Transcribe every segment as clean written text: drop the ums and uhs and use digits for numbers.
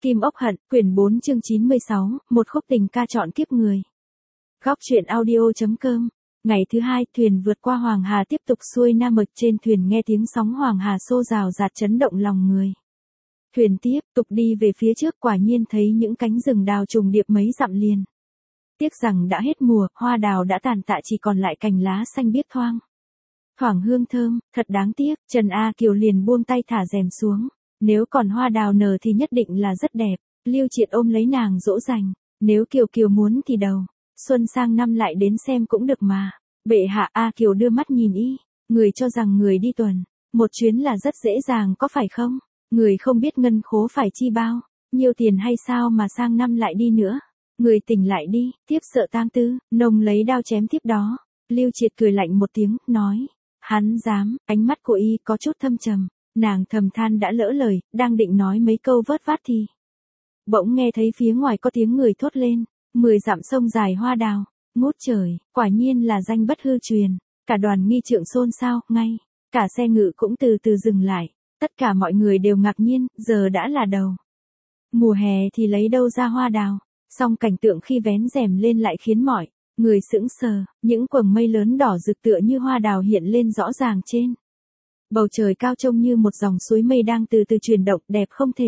Kim Ốc Hận, quyển 4 chương 96, một khúc tình ca chọn kiếp người. Góc truyện audio.com. Ngày thứ hai, thuyền vượt qua Hoàng Hà tiếp tục xuôi nam mực, trên thuyền nghe tiếng sóng Hoàng Hà xô rào rạt chấn động lòng người. Thuyền tiếp tục đi về phía trước, quả nhiên thấy những cánh rừng đào trùng điệp mấy dặm liền. Tiếc rằng đã hết mùa, hoa đào đã tàn tạ, chỉ còn lại cành lá xanh biếc thoang thoảng hương thơm, thật đáng tiếc. Trần A Kiều liền buông tay thả rèm xuống. Nếu còn hoa đào nở thì nhất định là rất đẹp. Lưu Triệt ôm lấy nàng dỗ dành. Nếu Kiều Kiều muốn thì đầu xuân sang năm lại đến xem cũng được mà. Bệ hạ. A Kiều đưa mắt nhìn y. Người cho rằng người đi tuần một chuyến là rất dễ dàng có phải không? Người không biết ngân khố phải chi bao nhiêu tiền hay sao mà sang năm lại đi nữa? Người tỉnh lại đi, tiếp sợ tang tư. Nông lấy đao chém tiếp đó. Lưu Triệt cười lạnh một tiếng, nói. Hắn dám. Ánh mắt của y có chút thâm trầm. Nàng thầm than đã lỡ lời, đang định nói mấy câu vớt vát thì bỗng nghe thấy phía ngoài có tiếng người thốt lên. 10 dặm sông dài hoa đào, ngút trời, quả nhiên là danh bất hư truyền. Cả đoàn nghi trượng xôn xao, ngay cả xe ngự cũng từ từ dừng lại. Tất cả mọi người đều ngạc nhiên, giờ đã là đầu mùa hè thì lấy đâu ra hoa đào. Song cảnh tượng khi vén rèm lên lại khiến mọi người sững sờ. Những quầng mây lớn đỏ rực tựa như hoa đào hiện lên rõ ràng trên bầu trời cao, trông như một dòng suối mây đang từ từ chuyển động, đẹp không thể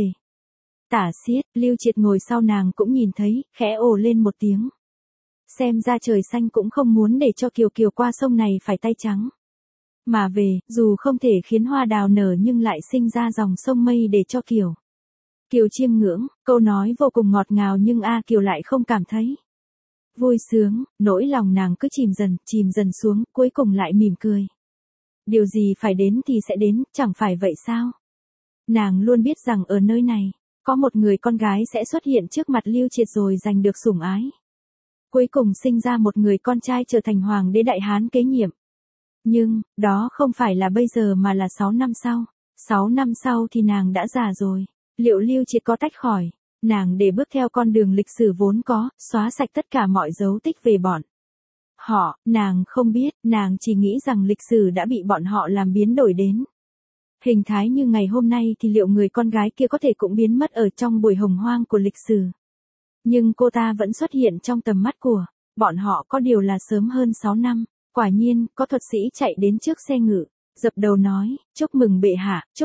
tả xiết. Lưu Triệt ngồi sau nàng cũng nhìn thấy, khẽ ồ lên một tiếng. Xem ra trời xanh cũng không muốn để cho Kiều Kiều qua sông này phải tay trắng mà về, dù không thể khiến hoa đào nở nhưng lại sinh ra dòng sông mây để cho Kiều Kiều chiêm ngưỡng. Câu nói vô cùng ngọt ngào nhưng A Kiều lại không cảm thấy vui sướng, nỗi lòng nàng cứ chìm dần xuống, cuối cùng lại mỉm cười. Điều gì phải đến thì sẽ đến, chẳng phải vậy sao? Nàng luôn biết rằng ở nơi này, có một người con gái sẽ xuất hiện trước mặt Lưu Triệt rồi giành được sủng ái. Cuối cùng sinh ra một người con trai trở thành hoàng đế Đại Hán kế nhiệm. Nhưng, đó không phải là bây giờ mà là 6 năm sau. 6 năm sau thì nàng đã già rồi. Liệu Lưu Triệt có tách khỏi nàng để bước theo con đường lịch sử vốn có, xóa sạch tất cả mọi dấu tích về bọn họ? Nàng không biết, nàng chỉ nghĩ rằng lịch sử đã bị bọn họ làm biến đổi đến hình thái như ngày hôm nay, thì liệu người con gái kia có thể cũng biến mất ở trong buổi hồng hoang của lịch sử. Nhưng cô ta vẫn xuất hiện trong tầm mắt của bọn họ, có điều là sớm hơn 6 năm. Quả nhiên, có thuật sĩ chạy đến trước xe ngự, dập đầu nói, chúc mừng bệ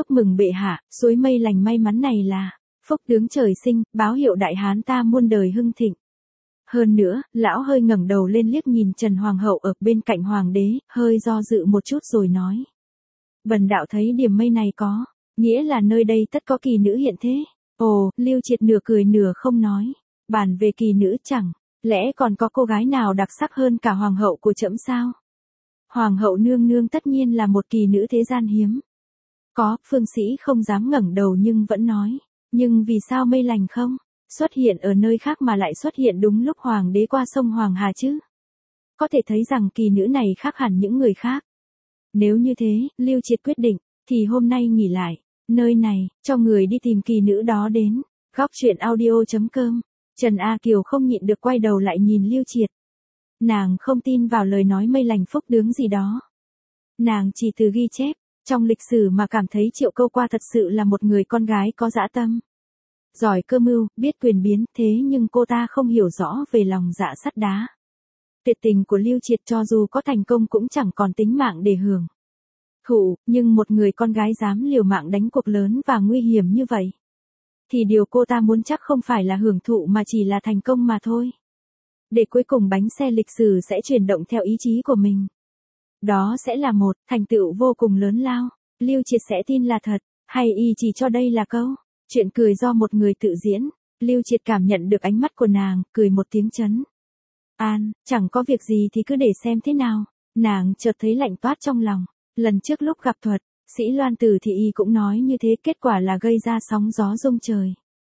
hạ, suối mây lành may mắn này là phúc tướng trời sinh, báo hiệu Đại Hán ta muôn đời hưng thịnh. Hơn nữa, lão hơi ngẩng đầu lên liếc nhìn Trần Hoàng hậu ở bên cạnh hoàng đế, hơi do dự một chút rồi nói. Bần đạo thấy điểm mây này có nghĩa là nơi đây tất có kỳ nữ hiện thế. Ồ, Lưu Triệt nửa cười nửa không nói. Bàn về kỳ nữ, chẳng lẽ còn có cô gái nào đặc sắc hơn cả hoàng hậu của trẫm sao? Hoàng hậu nương nương tất nhiên là một kỳ nữ thế gian hiếm có. Phương Sĩ không dám ngẩng đầu nhưng vẫn nói. Nhưng vì sao mây lành không xuất hiện ở nơi khác mà lại xuất hiện đúng lúc hoàng đế qua sông Hoàng Hà chứ? Có thể thấy rằng kỳ nữ này khác hẳn những người khác. Nếu như thế, Lưu Triệt quyết định, thì hôm nay nghỉ lại nơi này, cho người đi tìm kỳ nữ đó đến. Góc truyện audio.com. Trần A Kiều không nhịn được quay đầu lại nhìn Lưu Triệt. Nàng không tin vào lời nói mây lành phúc tướng gì đó. Nàng chỉ từ ghi chép trong lịch sử mà cảm thấy Triệu Câu Qua thật sự là một người con gái có dã tâm, giỏi cơ mưu, biết quyền biến. Thế nhưng cô ta không hiểu rõ về lòng dạ sắt đá tuyệt tình của Lưu Triệt. Cho dù có thành công cũng chẳng còn tính mạng để hưởng thụ. Nhưng một người con gái dám liều mạng đánh cuộc lớn và nguy hiểm như vậy, thì điều cô ta muốn chắc không phải là hưởng thụ mà chỉ là thành công mà thôi. Để cuối cùng bánh xe lịch sử sẽ chuyển động theo ý chí của mình. Đó sẽ là một thành tựu vô cùng lớn lao. Lưu Triệt sẽ tin là thật, hay y chỉ cho đây là câu chuyện cười do một người tự diễn? Lưu Triệt cảm nhận được ánh mắt của nàng, cười một tiếng trấn an. Chẳng có việc gì thì cứ để xem thế nào. Nàng chợt thấy lạnh toát trong lòng. Lần trước lúc gặp thuật sĩ Loan Tử thì y cũng nói như thế, kết quả là gây ra sóng gió rung trời.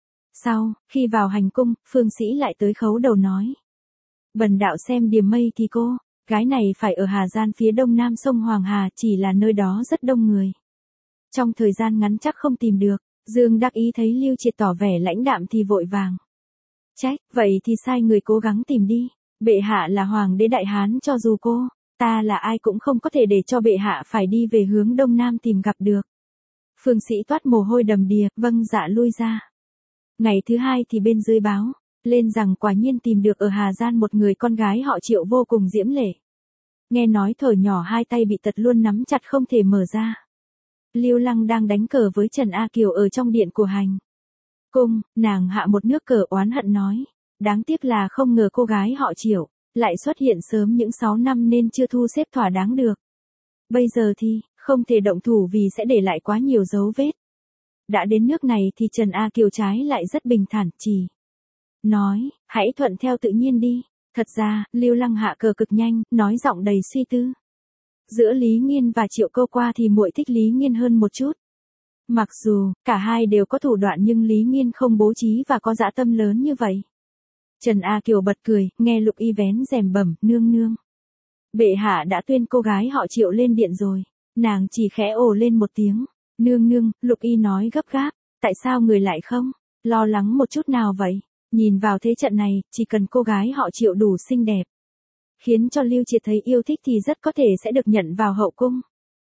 Sau khi vào hành cung, Phương Sĩ lại tới khấu đầu nói. Bần đạo xem điềm mây thì cô gái này phải ở Hà Gian phía đông nam sông Hoàng Hà, chỉ là nơi đó rất đông người. Trong thời gian ngắn chắc không tìm được. Dương Đắc Ý thấy Lưu Triệt tỏ vẻ lãnh đạm thì vội vàng trách, vậy thì sai người cố gắng tìm đi. Bệ hạ là hoàng đế Đại Hán, cho dù cô ta là ai cũng không có thể để cho bệ hạ phải đi về hướng đông nam tìm gặp được. Phương Sĩ toát mồ hôi đầm đìa, vâng dạ lui ra. Ngày thứ hai thì bên dưới báo lên rằng quả nhiên tìm được ở Hà Giang một người con gái họ Triệu vô cùng diễm lệ. Nghe nói thuở nhỏ hai tay bị tật luôn nắm chặt không thể mở ra. Lưu Lăng đang đánh cờ với Trần A Kiều ở trong điện của Hành Cung, nàng hạ một nước cờ oán hận nói. Đáng tiếc là không ngờ cô gái họ Triệu lại xuất hiện sớm những 6 năm nên chưa thu xếp thỏa đáng được. Bây giờ thì, không thể động thủ vì sẽ để lại quá nhiều dấu vết. Đã đến nước này thì Trần A Kiều trái lại rất bình thản, chỉ nói, hãy thuận theo tự nhiên đi. Thật ra, Lưu Lăng hạ cờ cực nhanh, nói giọng đầy suy tư. Giữa Lý Nghiên và Triệu Câu Qua thì muội thích Lý Nghiên hơn một chút. Mặc dù, cả hai đều có thủ đoạn nhưng Lý Nghiên không bố trí và có dã tâm lớn như vậy. Trần A Kiều bật cười, nghe Lục Y vén rèm bẩm, nương nương. Bệ hạ đã tuyên cô gái họ Triệu lên điện rồi. Nàng chỉ khẽ ồ lên một tiếng. Nương nương, Lục Y nói gấp gáp, tại sao người lại không lo lắng một chút nào vậy? Nhìn vào thế trận này, chỉ cần cô gái họ Triệu đủ xinh đẹp, khiến cho Lưu Triệt thấy yêu thích thì rất có thể sẽ được nhận vào hậu cung.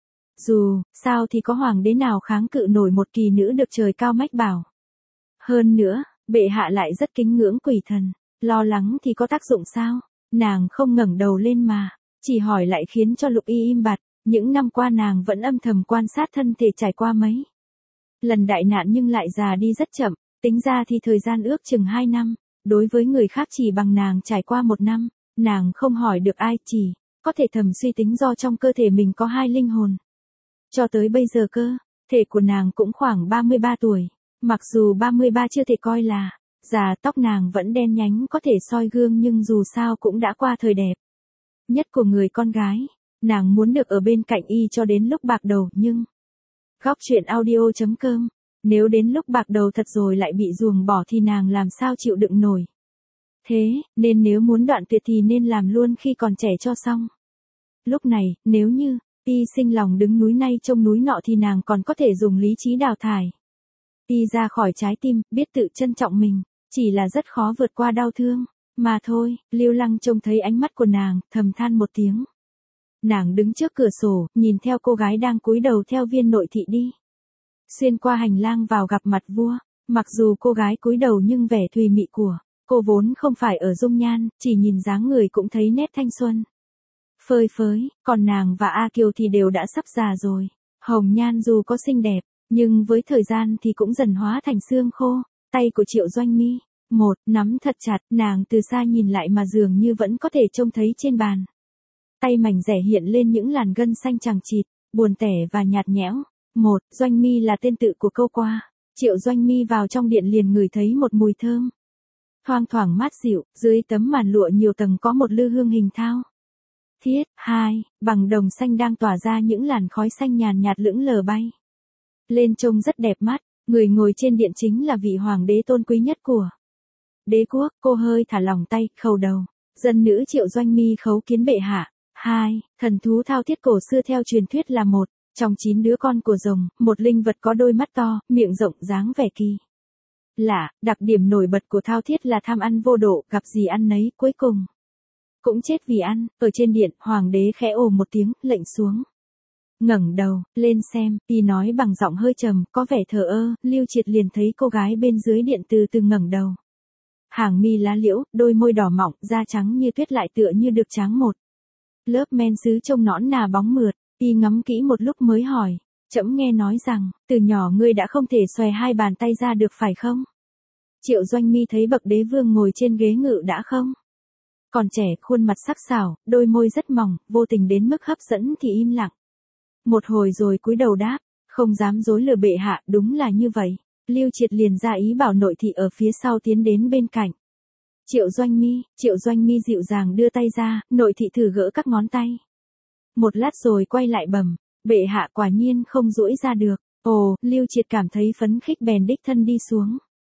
Dù sao thì có hoàng đế nào kháng cự nổi một kỳ nữ được trời cao mách bảo. Hơn nữa, bệ hạ lại rất kính ngưỡng quỷ thần, lo lắng thì có tác dụng sao? Nàng không ngẩng đầu lên mà, chỉ hỏi lại khiến cho Lục Y im bặt. Những năm qua nàng vẫn âm thầm quan sát thân thể trải qua mấy lần đại nạn nhưng lại già đi rất chậm, tính ra thì thời gian ước chừng 2 năm, đối với người khác chỉ bằng nàng trải qua 1 năm, nàng không hỏi được ai, chỉ có thể thầm suy tính do trong cơ thể mình có 2 linh hồn. Cho tới bây giờ cơ thể của nàng cũng khoảng 33 tuổi, mặc dù 33 chưa thể coi là già, tóc nàng vẫn đen nhánh có thể soi gương nhưng dù sao cũng đã qua thời đẹp nhất của người con gái. Nàng muốn được ở bên cạnh y cho đến lúc bạc đầu nhưng... Góc truyện audio.com. Nếu đến lúc bạc đầu thật rồi lại bị ruồng bỏ thì nàng làm sao chịu đựng nổi. Thế, nên nếu muốn đoạn tuyệt thì nên làm luôn khi còn trẻ cho xong. Lúc này, nếu như, y sinh lòng đứng núi này trông núi nọ thì nàng còn có thể dùng lý trí đào thải y ra khỏi trái tim, biết tự trân trọng mình, chỉ là rất khó vượt qua đau thương. Mà thôi, Lưu Lăng trông thấy ánh mắt của nàng, thầm than một tiếng. Nàng đứng trước cửa sổ, nhìn theo cô gái đang cúi đầu theo viên nội thị đi. Xuyên qua hành lang vào gặp mặt vua, mặc dù cô gái cúi đầu nhưng vẻ thùy mị của cô vốn không phải ở dung nhan, chỉ nhìn dáng người cũng thấy nét thanh xuân phơi phới, còn nàng và A Kiều thì đều đã sắp già rồi. Hồng nhan dù có xinh đẹp, nhưng với thời gian thì cũng dần hóa thành xương khô. Tay của Triệu Doanh Mi, nắm thật chặt, nàng từ xa nhìn lại mà dường như vẫn có thể trông thấy trên bàn tay mảnh rẻ hiện lên những làn gân xanh chằng chịt, buồn tẻ và nhạt nhẽo. Doanh Mi là tên tự của Câu Qua. Triệu Doanh Mi vào trong điện liền ngửi thấy một mùi thơm thoang thoảng mát dịu, dưới tấm màn lụa nhiều tầng có một lư hương hình thao thiết, bằng đồng xanh đang tỏa ra những làn khói xanh nhàn nhạt lững lờ bay lên trông rất đẹp mắt. Người ngồi trên điện chính là vị hoàng đế tôn quý nhất của đế quốc. Cô hơi thả lỏng tay, khấu đầu. Dân nữ Triệu Doanh Mi khấu kiến bệ hạ. Thần thú thao thiết cổ xưa theo truyền thuyết là một trong 9 đứa con của rồng, một linh vật có đôi mắt to, miệng rộng, dáng vẻ kỳ lạ. Đặc điểm nổi bật của thao thiết là tham ăn vô độ, gặp gì ăn nấy, cuối cùng cũng chết vì ăn. Ở trên điện, hoàng đế khẽ ồ một tiếng, lệnh xuống. Ngẩng đầu lên xem, y nói bằng giọng hơi trầm, có vẻ thờ ơ. Lưu Triệt liền thấy cô gái bên dưới điện từ từ ngẩng đầu. Hàng mi lá liễu, đôi môi đỏ mọng, da trắng như tuyết lại tựa như được tráng một lớp men sứ trông nõn nà bóng mượt. Y ngắm kỹ một lúc mới hỏi, trẫm nghe nói rằng, từ nhỏ ngươi đã không thể xòe 2 bàn tay ra được phải không? Triệu Doanh Mi thấy bậc đế vương ngồi trên ghế ngự đã không còn trẻ, khuôn mặt sắc sảo, đôi môi rất mỏng, vô tình đến mức hấp dẫn thì im lặng một hồi rồi cúi đầu đáp, không dám dối lừa bệ hạ, đúng là như vậy. Lưu Triệt liền ra ý bảo nội thị ở phía sau tiến đến bên cạnh Triệu Doanh Mi dịu dàng đưa tay ra, nội thị thử gỡ các ngón tay một lát rồi quay lại bẩm, bệ hạ quả nhiên không duỗi ra được. Lưu Triệt cảm thấy phấn khích bèn đích thân đi xuống.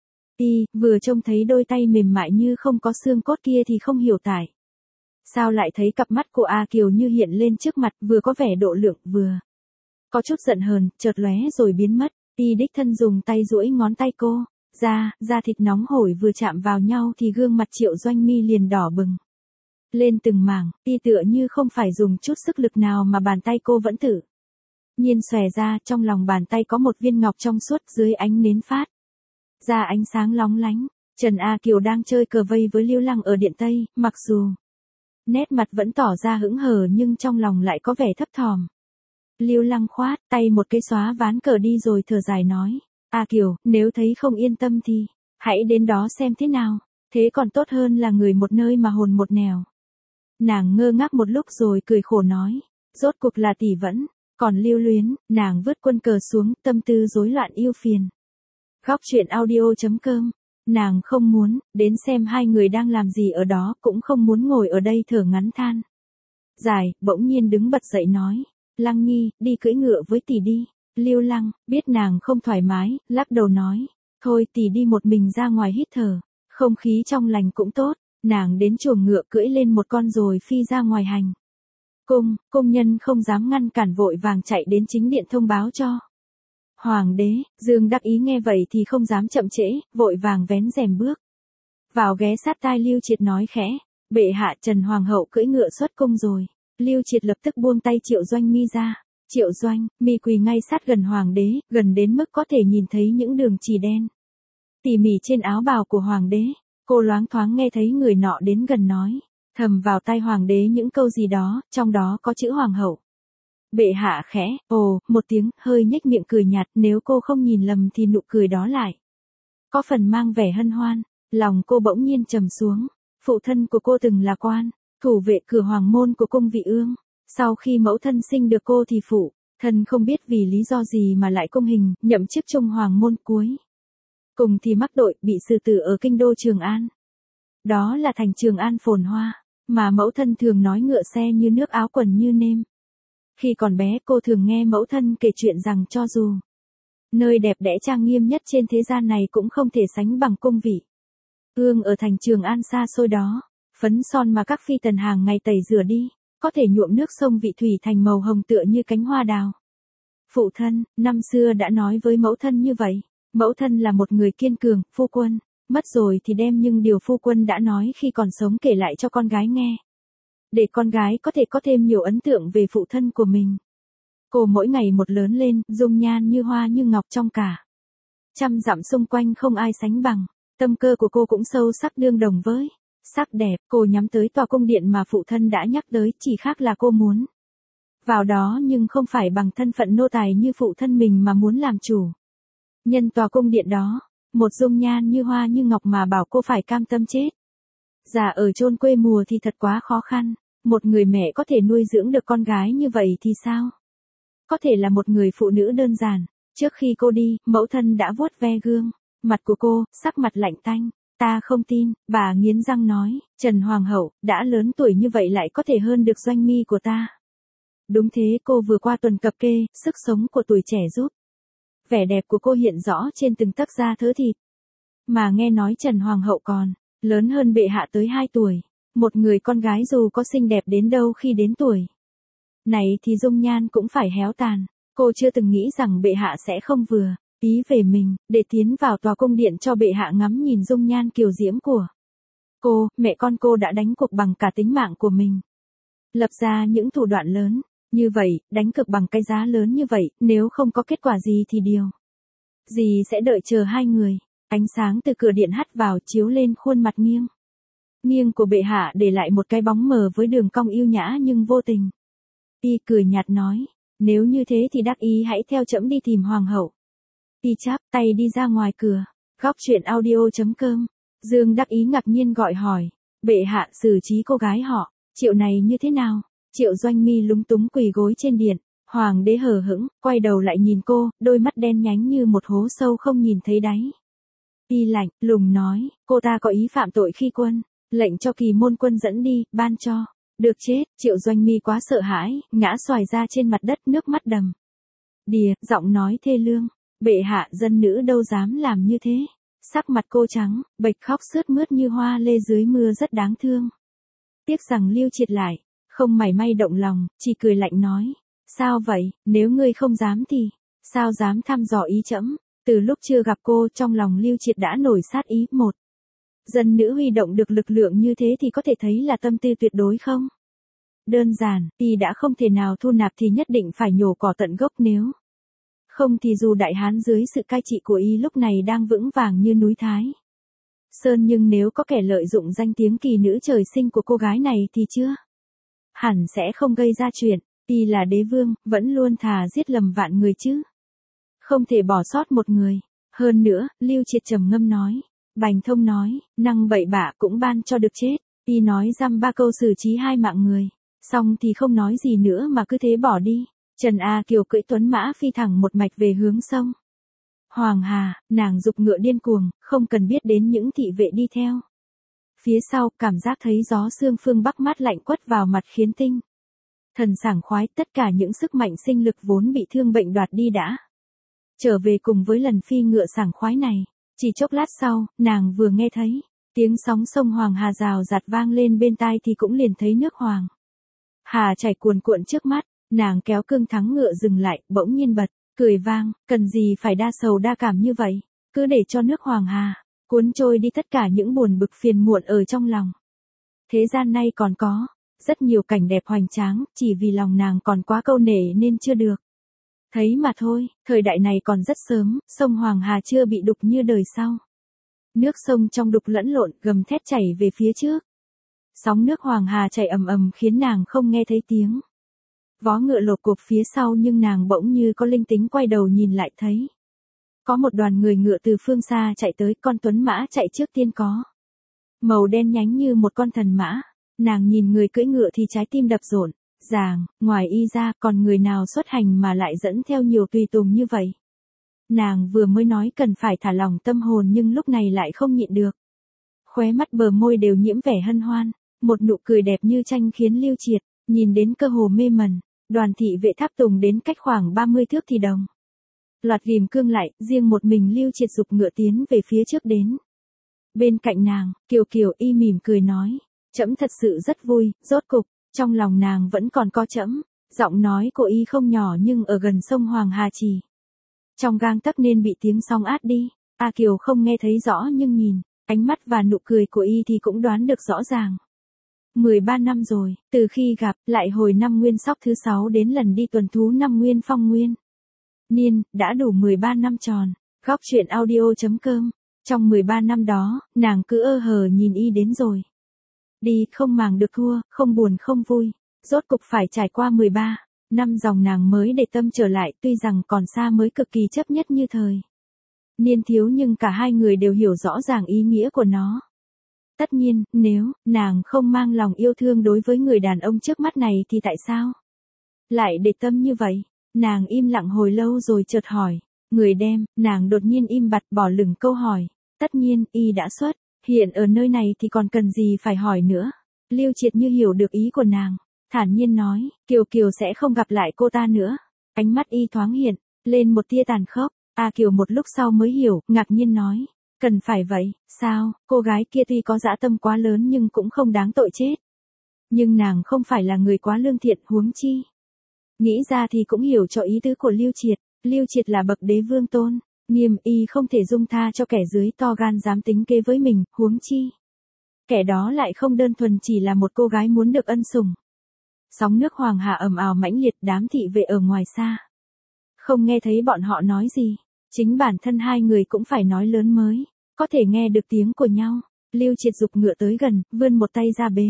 Vừa trông thấy đôi tay mềm mại như không có xương cốt kia thì không hiểu tại sao lại thấy cặp mắt của A Kiều như hiện lên trước mặt, vừa có vẻ độ lượng, vừa có chút giận hờn, chợt lóe rồi biến mất. Đích thân dùng tay duỗi ngón tay cô ra, da thịt nóng hổi vừa chạm vào nhau thì gương mặt Triệu Doanh Mi liền đỏ bừng lên từng mảng. Tựa như không phải dùng chút sức lực nào mà bàn tay cô vẫn tự nhiên xòe ra. Trong lòng bàn tay có một viên ngọc trong suốt, dưới ánh nến phát ra ánh sáng lóng lánh. Trần A Kiều đang chơi cờ vây với Lưu Lăng ở điện Tây, mặc dù nét mặt vẫn tỏ ra hững hờ nhưng trong lòng lại có vẻ thấp thỏm. Lưu Lăng khoát tay một cái xóa ván cờ đi rồi thở dài nói, A Kiều, nếu thấy không yên tâm thì hãy đến đó xem thế nào, thế còn tốt hơn là người một nơi mà hồn một nẻo. Nàng ngơ ngác một lúc rồi cười khổ nói, rốt cuộc là tỷ vẫn còn lưu luyến. Nàng vứt quân cờ xuống, tâm tư rối loạn ưu phiền. Góc truyện audio.com. Nàng không muốn đến xem hai người đang làm gì ở đó, cũng không muốn ngồi ở đây thở ngắn than dài. Bỗng nhiên đứng bật dậy nói, Lăng Nhi, đi cưỡi ngựa với tỷ đi. Lưu Lăng biết nàng không thoải mái, lắc đầu nói, thôi tỷ đi một mình ra ngoài hít thở, không khí trong lành cũng tốt. Nàng đến chuồng ngựa cưỡi lên một con rồi phi ra ngoài hành cung. Công nhân không dám ngăn cản, vội vàng chạy đến chính điện thông báo cho Hoàng đế. Dương Đắc Ý nghe vậy thì không dám chậm trễ, vội vàng vén rèm bước vào, ghé sát tai Lưu Triệt nói khẽ, bệ hạ, Trần Hoàng hậu cưỡi ngựa xuất cung rồi. Lưu Triệt lập tức buông tay Triệu Doanh Mi ra. Triệu Doanh Mi quỳ ngay sát gần Hoàng đế, gần đến mức có thể nhìn thấy những đường chỉ đen tỉ mỉ trên áo bào của Hoàng đế. Cô loáng thoáng nghe thấy người nọ đến gần nói thầm vào tai Hoàng đế những câu gì đó, trong đó có chữ Hoàng hậu. Bệ hạ khẽ ồ một tiếng, hơi nhếch miệng cười nhạt, nếu cô không nhìn lầm thì nụ cười đó lại có phần mang vẻ hân hoan. Lòng cô bỗng nhiên trầm xuống. Phụ thân của cô từng là quan thủ vệ cửa hoàng môn của cung Vị Ương. Sau khi mẫu thân sinh được cô thì phụ thân không biết vì lý do gì mà lại cung hình, nhậm chức trung hoàng môn, cuối cùng thì mắc tội, bị xử tử ở kinh đô Trường An. Đó là thành Trường An phồn hoa, mà mẫu thân thường nói ngựa xe như nước, áo quần như nêm. Khi còn bé cô thường nghe mẫu thân kể chuyện rằng cho dù nơi đẹp đẽ trang nghiêm nhất trên thế gian này cũng không thể sánh bằng cung Vị Ương ở thành Trường An xa xôi đó. Phấn son mà các phi tần hàng ngày tẩy rửa đi, có thể nhuộm nước sông Vị Thủy thành màu hồng tựa như cánh hoa đào. Phụ thân, năm xưa đã nói với mẫu thân như vậy. Mẫu thân là một người kiên cường, phu quân mất rồi thì đem nhưng điều phu quân đã nói khi còn sống kể lại cho con gái nghe, để con gái có thể có thêm nhiều ấn tượng về phụ thân của mình. Cô mỗi ngày một lớn lên, dung nhan như hoa như ngọc, trong cả trăm dặm xung quanh không ai sánh bằng. Tâm cơ của cô cũng sâu sắc đương đồng với sắc đẹp. Cô nhắm tới tòa cung điện mà phụ thân đã nhắc tới, chỉ khác là cô muốn vào đó nhưng không phải bằng thân phận nô tài như phụ thân mình, mà muốn làm chủ nhân tòa cung điện đó. Một dung nhan như hoa như ngọc mà bảo cô phải cam tâm chết già ở chôn quê mùa thì thật quá khó khăn. Một người mẹ có thể nuôi dưỡng được con gái như vậy thì sao có thể là một người phụ nữ đơn giản. Trước khi cô đi, mẫu thân đã vuốt ve gương mặt của cô, sắc mặt lạnh tanh. Ta không tin. Bà nghiến răng nói, Trần Hoàng hậu đã lớn tuổi như vậy lại có thể hơn được Doanh Mi của ta. Đúng thế, cô vừa qua tuần cập kê, sức sống của tuổi trẻ giúp vẻ đẹp của cô hiện rõ trên từng tấc da thớ thịt. Mà nghe nói Trần Hoàng hậu còn lớn hơn bệ hạ tới 2 tuổi. Một người con gái dù có xinh đẹp đến đâu, khi đến tuổi này thì dung nhan cũng phải héo tàn. Cô chưa từng nghĩ rằng bệ hạ sẽ không vừa ý về mình, để tiến vào tòa cung điện cho bệ hạ ngắm nhìn dung nhan kiều diễm của cô. Mẹ con cô đã đánh cuộc bằng cả tính mạng của mình, lập ra những thủ đoạn lớn như vậy, đánh cược bằng cái giá lớn như vậy, nếu không có kết quả gì thì điều gì sẽ đợi chờ hai người. Ánh sáng từ cửa điện hắt vào, chiếu lên khuôn mặt nghiêng nghiêng của bệ hạ, để lại một cái bóng mờ với đường cong yêu nhã nhưng vô tình. Y cười nhạt nói, nếu như thế thì Đắc Ý hãy theo trẫm đi tìm hoàng hậu. Y chắp tay đi ra ngoài cửa. Góc truyện audio.com. Dương Đắc Ý ngạc nhiên gọi hỏi, bệ hạ xử trí cô gái họ Triệu này như thế nào? Triệu Doanh Mi lúng túng quỳ gối trên điện. Hoàng đế hờ hững, quay đầu lại nhìn cô, đôi mắt đen nhánh như một hố sâu không nhìn thấy đáy. Y lạnh lùng nói, cô ta có ý phạm tội khi quân lệnh cho Kỳ Môn quân dẫn đi, ban cho được chết. Triệu Doanh Mi quá sợ hãi, ngã xoài ra trên mặt đất, nước mắt đầm đìa, giọng nói thê lương, bệ hạ, dân nữ đâu dám làm như thế. Sắc mặt cô trắng bệch, khóc sướt mướt như hoa lê dưới mưa, rất đáng thương. Tiếc rằng Lưu Triệt lại không mảy may động lòng, chỉ cười lạnh nói, sao vậy, nếu ngươi không dám thì sao dám thăm dò ý trẫm. Từ lúc chưa gặp cô, trong lòng Lưu Triệt đã nổi sát ý. Một dân nữ huy động được lực lượng như thế thì có thể thấy là tâm tư tuyệt đối không đơn giản. Y đã không thể nào thu nạp thì nhất định phải nhổ cỏ tận gốc, nếu Không thì dù đại hán dưới sự cai trị của y lúc này đang vững vàng như núi Thái Sơn, nhưng nếu có kẻ lợi dụng danh tiếng kỳ nữ trời sinh của cô gái này thì chưa hẳn sẽ không gây ra chuyện. Y là đế vương, vẫn luôn thà giết lầm vạn người chứ không thể bỏ sót một người. Hơn nữa, Lưu Triệt trầm ngâm nói. Bành Thông nói, năng bậy bạ cũng ban cho được chết. Y nói dăm ba câu xử trí 2 mạng người. Xong thì không nói gì nữa mà cứ thế bỏ đi. Trần A Kiều cưỡi tuấn mã phi thẳng một mạch về hướng sông Hoàng Hà, nàng giục ngựa điên cuồng, không cần biết đến những thị vệ đi theo. Phía sau, cảm giác thấy gió sương phương bắc mát lạnh quất vào mặt khiến tinh thần sảng khoái, tất cả những sức mạnh sinh lực vốn bị thương bệnh đoạt đi đã trở về cùng với lần phi ngựa sảng khoái này. Chỉ chốc lát sau, nàng vừa nghe thấy tiếng sóng sông Hoàng Hà rào rạt vang lên bên tai thì cũng liền thấy nước Hoàng Hà chảy cuồn cuộn trước mắt. Nàng kéo cương thắng ngựa dừng lại, bỗng nhiên bật cười vang, cần gì phải đa sầu đa cảm như vậy, cứ để cho nước Hoàng Hà cuốn trôi đi tất cả những buồn bực phiền muộn ở trong lòng. Thế gian nay còn có rất nhiều cảnh đẹp hoành tráng, chỉ vì lòng nàng còn quá câu nể nên chưa được thấy mà thôi. Thời đại này còn rất sớm, sông Hoàng Hà chưa bị đục như đời sau. Nước sông trong đục lẫn lộn, gầm thét chảy về phía trước. Sóng nước Hoàng Hà chảy ầm ầm khiến nàng không nghe thấy tiếng vó ngựa lộp cộp phía sau, nhưng nàng bỗng như có linh tính quay đầu nhìn lại thấy có một đoàn người ngựa từ phương xa chạy tới, con tuấn mã chạy trước tiên có màu đen nhánh như một con thần mã. Nàng nhìn người cưỡi ngựa thì trái tim đập rộn ràng, ngoài y ra còn người nào xuất hành mà lại dẫn theo nhiều tùy tùng như vậy. Nàng vừa mới nói cần phải thả lỏng tâm hồn nhưng lúc này lại không nhịn được. Khóe mắt bờ môi đều nhiễm vẻ hân hoan, một nụ cười đẹp như tranh khiến Lưu Triệt nhìn đến cơ hồ mê mẩn. Đoàn thị vệ tháp tùng đến cách khoảng 30 thước thì đồng loạt ghim cương lại, riêng một mình Lưu Triệt giục ngựa tiến về phía trước đến. Bên cạnh nàng, Kiều Kiều y mỉm cười nói, trẫm thật sự rất vui, rốt cục, trong lòng nàng vẫn còn có trẫm. Giọng nói của y không nhỏ nhưng ở gần sông Hoàng Hà chỉ trong gang tấc nên bị tiếng sóng át đi. A Kiều không nghe thấy rõ nhưng nhìn ánh mắt và nụ cười của y thì cũng đoán được rõ ràng. 13 năm rồi, từ khi gặp lại hồi năm Nguyên Sóc thứ 6 đến lần đi tuần thú năm Nguyên Phong Nguyên Niên, đã đủ 13 năm tròn. Góc truyện audio.com. Trong 13 năm đó, nàng cứ ơ hờ nhìn y đến rồi đi, không màng được thua, không buồn không vui. Rốt cục phải trải qua 13 năm dòng nàng mới để tâm trở lại, tuy rằng còn xa mới cực kỳ chấp nhất như thời niên thiếu nhưng cả hai người đều hiểu rõ ràng ý nghĩa của nó. Tất nhiên, nếu nàng không mang lòng yêu thương đối với người đàn ông trước mắt này thì tại sao lại để tâm như vậy? Nàng im lặng hồi lâu rồi chợt hỏi. Người đem, nàng đột nhiên im bặt bỏ lửng câu hỏi. Tất nhiên, y đã xuất hiện ở nơi này thì còn cần gì phải hỏi nữa. Lưu Triệt như hiểu được ý của nàng, thản nhiên nói, Kiều Kiều sẽ không gặp lại cô ta nữa. Ánh mắt y thoáng hiện lên một tia tàn khốc. A Kiều một lúc sau mới hiểu, ngạc nhiên nói. Cần phải vậy, sao, cô gái kia tuy có dã tâm quá lớn nhưng cũng không đáng tội chết. Nhưng nàng không phải là người quá lương thiện, huống chi. Nghĩ ra thì cũng hiểu cho ý tứ của Lưu Triệt. Lưu Triệt là bậc đế vương tôn, nghiêm y không thể dung tha cho kẻ dưới to gan dám tính kế với mình, huống chi. Kẻ đó lại không đơn thuần chỉ là một cô gái muốn được ân sủng. Sóng nước Hoàng Hà ầm ào mãnh liệt, đám thị vệ ở ngoài xa không nghe thấy bọn họ nói gì. Chính bản thân hai người cũng phải nói lớn mới có thể nghe được tiếng của nhau. Lưu Triệt giục ngựa tới gần, vươn một tay ra bế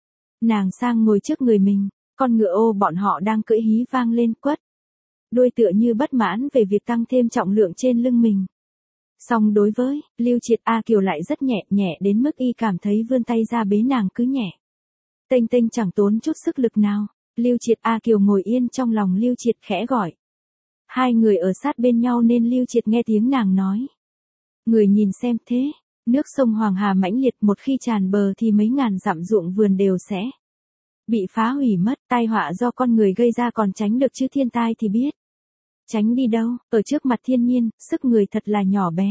nàng sang ngồi trước người mình. Con ngựa ô bọn họ đang cưỡi hí vang lên quất đuôi tựa như bất mãn về việc tăng thêm trọng lượng trên lưng mình. Song đối với Lưu Triệt, A Kiều lại rất nhẹ nhẹ đến mức y cảm thấy vươn tay ra bế nàng cứ nhẹ tênh tênh chẳng tốn chút sức lực nào. Lưu Triệt, A Kiều ngồi yên, trong lòng Lưu Triệt khẽ gọi. Hai người ở sát bên nhau nên Lưu Triệt nghe tiếng nàng nói. Người nhìn xem thế, nước sông Hoàng Hà mãnh liệt, một khi tràn bờ thì mấy ngàn dặm ruộng vườn đều sẽ bị phá hủy mất. Tai họa do con người gây ra còn tránh được chứ thiên tai thì biết tránh đi đâu. Ở trước mặt thiên nhiên, sức người thật là nhỏ bé.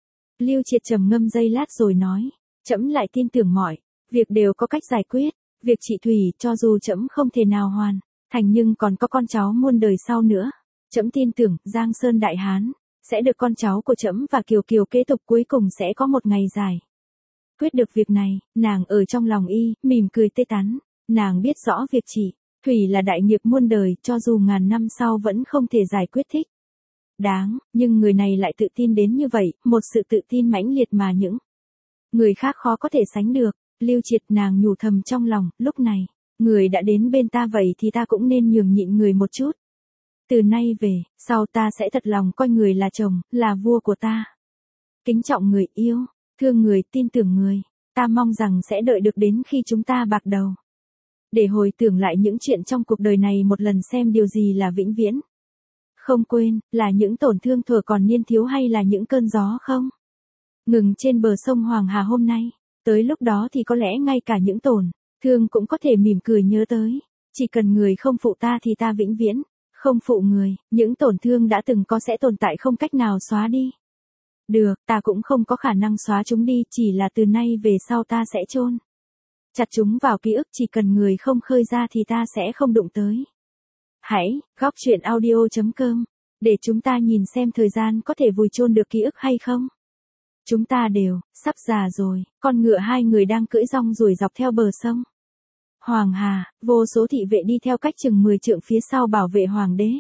Lưu Triệt trầm ngâm giây lát rồi nói. Trẫm lại tin tưởng mọi việc đều có cách giải quyết. Việc chị Thủy, cho dù trẫm không thể nào hoàn thành nhưng còn có con cháu muôn đời sau nữa. Trẫm tin tưởng Giang Sơn Đại Hán sẽ được con cháu của trẫm và Kiều Kiều kế tục, cuối cùng sẽ có một ngày giải quyết được việc này. Nàng ở trong lòng y, mỉm cười tê tắn. Nàng biết rõ việc chị Thủy là đại nghiệp muôn đời, cho dù ngàn năm sau vẫn không thể giải quyết thích Đáng, nhưng người này lại tự tin đến như vậy, một sự tự tin mãnh liệt mà những người khác khó có thể sánh được. Lưu Triệt, nàng nhủ thầm trong lòng, lúc này, người đã đến bên ta vậy thì ta cũng nên nhường nhịn người một chút. Từ nay về, sau ta sẽ thật lòng coi người là chồng, là vua của ta. Kính trọng người, yêu, thương người, tin tưởng người. Ta mong rằng sẽ đợi được đến khi chúng ta bạc đầu. Để hồi tưởng lại những chuyện trong cuộc đời này một lần xem điều gì là vĩnh viễn. Không quên, là những tổn thương thuở còn niên thiếu hay là những cơn gió không? Ngừng trên bờ sông Hoàng Hà hôm nay. Tới lúc đó thì có lẽ ngay cả những tổn thương cũng có thể mỉm cười nhớ tới. Chỉ cần người không phụ ta thì ta vĩnh viễn không phụ người. Những tổn thương đã từng có sẽ tồn tại không cách nào xóa đi. Được, ta cũng không có khả năng xóa chúng đi, chỉ là từ nay về sau ta sẽ chôn chặt chúng vào ký ức, chỉ cần người không khơi ra thì ta sẽ không đụng tới. Hãy, góc truyện audio.com, để chúng ta nhìn xem thời gian có thể vùi chôn được ký ức hay không. Chúng ta đều, sắp già rồi, con ngựa hai người đang cưỡi rong ruổi dọc theo bờ sông. Hoàng Hà, vô số thị vệ đi theo cách chừng 10 trượng phía sau bảo vệ hoàng đế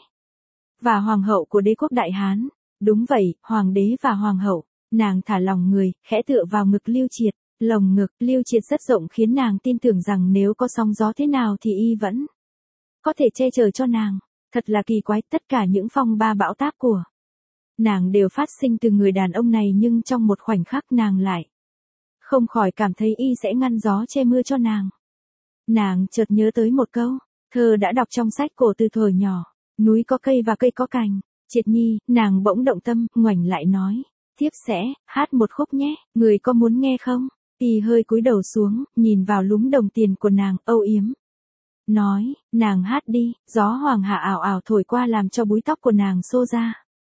và hoàng hậu của đế quốc Đại Hán. Đúng vậy, hoàng đế và hoàng hậu. Nàng thả lòng người, khẽ tựa vào ngực Lưu Triệt. Lồng ngực Lưu Triệt rất rộng khiến nàng tin tưởng rằng nếu có sóng gió thế nào thì y vẫn có thể che chở cho nàng. Thật là kỳ quái, tất cả những phong ba bão táp của nàng đều phát sinh từ người đàn ông này, nhưng trong một khoảnh khắc nàng lại không khỏi cảm thấy y sẽ ngăn gió che mưa cho nàng. Nàng chợt nhớ tới một câu thơ đã đọc trong sách cổ từ thuở nhỏ. Núi có cây và cây có cành. Triệt Nhi, nàng bỗng động tâm, ngoảnh lại nói, thiếp sẽ hát một khúc nhé, người có muốn nghe không? Y hơi cúi đầu xuống, nhìn vào lúm đồng tiền của nàng, âu yếm nói, nàng hát đi. Gió Hoàng Hà ảo ảo thổi qua làm cho búi tóc của nàng xô ra.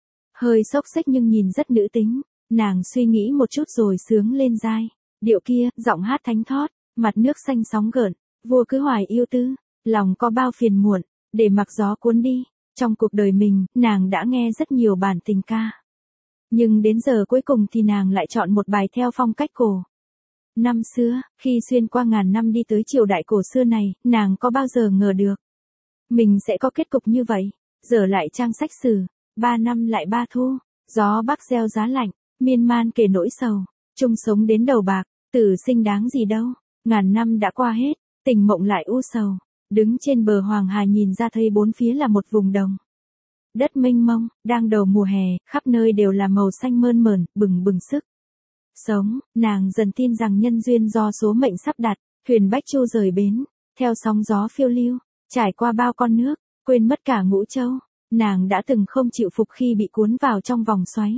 Hơi xốc xếch nhưng nhìn rất nữ tính. Nàng suy nghĩ một chút rồi sướng lên dai. Điệu kia, giọng hát thánh thót, mặt nước xanh sóng gợn, vua cứ hoài yêu tư, lòng có bao phiền muộn, để mặc gió cuốn đi. Trong cuộc đời mình, nàng đã nghe rất nhiều bản tình ca. Nhưng đến giờ cuối cùng thì nàng lại chọn một bài theo phong cách cổ. Năm xưa, khi xuyên qua ngàn năm đi tới triều đại cổ xưa này, nàng có bao giờ ngờ được mình sẽ có kết cục như vậy. Giờ lại trang sách sử, 3 năm lại 3 thu, gió bắc gieo giá lạnh, miên man kể nỗi sầu, chung sống đến đầu bạc, tử sinh đáng gì đâu. Ngàn năm đã qua hết, tình mộng lại u sầu. Đứng trên bờ Hoàng Hà nhìn ra thấy bốn phía là một vùng đồng đất mênh mông, đang đầu mùa hè, khắp nơi đều là màu xanh mơn mởn, bừng bừng sức sống. Nàng dần tin rằng nhân duyên do số mệnh sắp đặt. Thuyền Bách Chu rời bến, theo sóng gió phiêu lưu, trải qua bao con nước, quên mất cả Ngũ Châu. Nàng đã từng không chịu phục khi bị cuốn vào trong vòng xoáy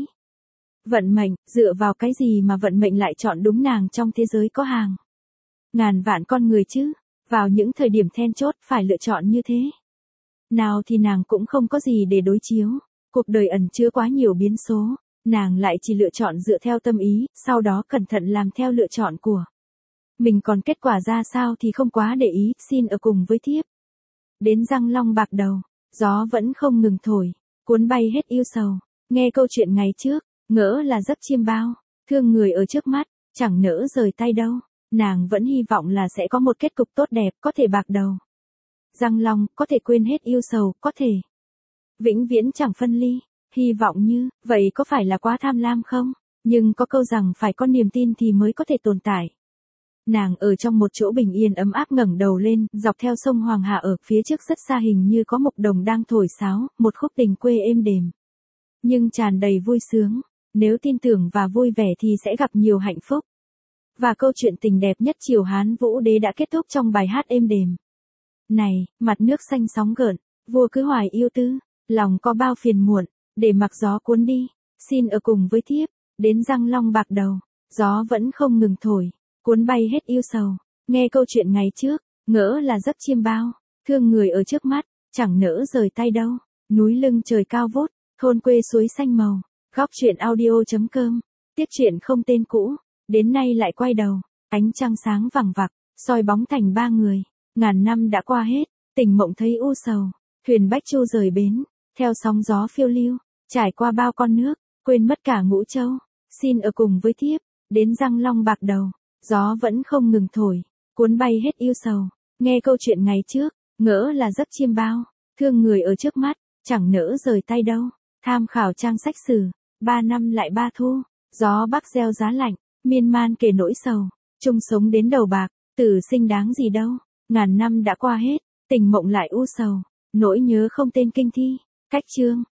vận mệnh. Dựa vào cái gì mà vận mệnh lại chọn đúng nàng trong thế giới có hàng ngàn vạn con người chứ? Vào những thời điểm then chốt phải lựa chọn như thế nào thì nàng cũng không có gì để đối chiếu. Cuộc đời ẩn chứa quá nhiều biến số, nàng lại chỉ lựa chọn dựa theo tâm ý, sau đó cẩn thận làm theo lựa chọn của mình. Còn kết quả ra sao thì không quá để ý. Xin ở cùng với thiếp. Đến răng long bạc đầu, gió vẫn không ngừng thổi, cuốn bay hết yêu sầu. Nghe câu chuyện ngày trước, ngỡ là giấc chiêm bao, thương người ở trước mắt, chẳng nỡ rời tay đâu. Nàng vẫn hy vọng là sẽ có một kết cục tốt đẹp, có thể bạc đầu răng long, có thể quên hết yêu sầu, có thể vĩnh viễn chẳng phân ly. Hy vọng như vậy có phải là quá tham lam không? Nhưng có câu rằng phải có niềm tin thì mới có thể tồn tại. Nàng ở trong một chỗ bình yên ấm áp, ngẩng đầu lên, dọc theo sông Hoàng Hà ở phía trước rất xa hình như có mộc đồng đang thổi sáo, một khúc tình quê êm đềm nhưng tràn đầy vui sướng. Nếu tin tưởng và vui vẻ thì sẽ gặp nhiều hạnh phúc. Và câu chuyện tình đẹp nhất triều Hán Vũ Đế đã kết thúc trong bài hát êm đềm này. Mặt nước xanh sóng gợn, vua cứ hoài yêu tư, lòng có bao phiền muộn, để mặc gió cuốn đi. Xin ở cùng với thiếp. Đến răng long bạc đầu, gió vẫn không ngừng thổi, cuốn bay hết yêu sầu. Nghe câu chuyện ngày trước, ngỡ là giấc chiêm bao, thương người ở trước mắt, chẳng nỡ rời tay đâu. Núi lưng trời cao vút, thôn quê suối xanh màu. Góc truyện audio.com. Tiếc chuyện không tên cũ, đến nay lại quay đầu. Ánh trăng sáng vằng vặc, soi bóng thành ba người. Ngàn năm đã qua hết, tình mộng thấy u sầu. Thuyền Bách Chu rời bến, theo sóng gió phiêu lưu, trải qua bao con nước, quên mất cả Ngũ Châu. Xin ở cùng với thiếp. Đến răng long bạc đầu, gió vẫn không ngừng thổi, cuốn bay hết yêu sầu. Nghe câu chuyện ngày trước, ngỡ là giấc chiêm bao, thương người ở trước mắt, chẳng nỡ rời tay đâu. Tham khảo trang sách sử, 3 năm lại 3 thu, gió bắc gieo giá lạnh, miên man kể nỗi sầu, chung sống đến đầu bạc, tử sinh đáng gì đâu, ngàn năm đã qua hết, tình mộng lại u sầu, nỗi nhớ không tên kinh thi, cách chương.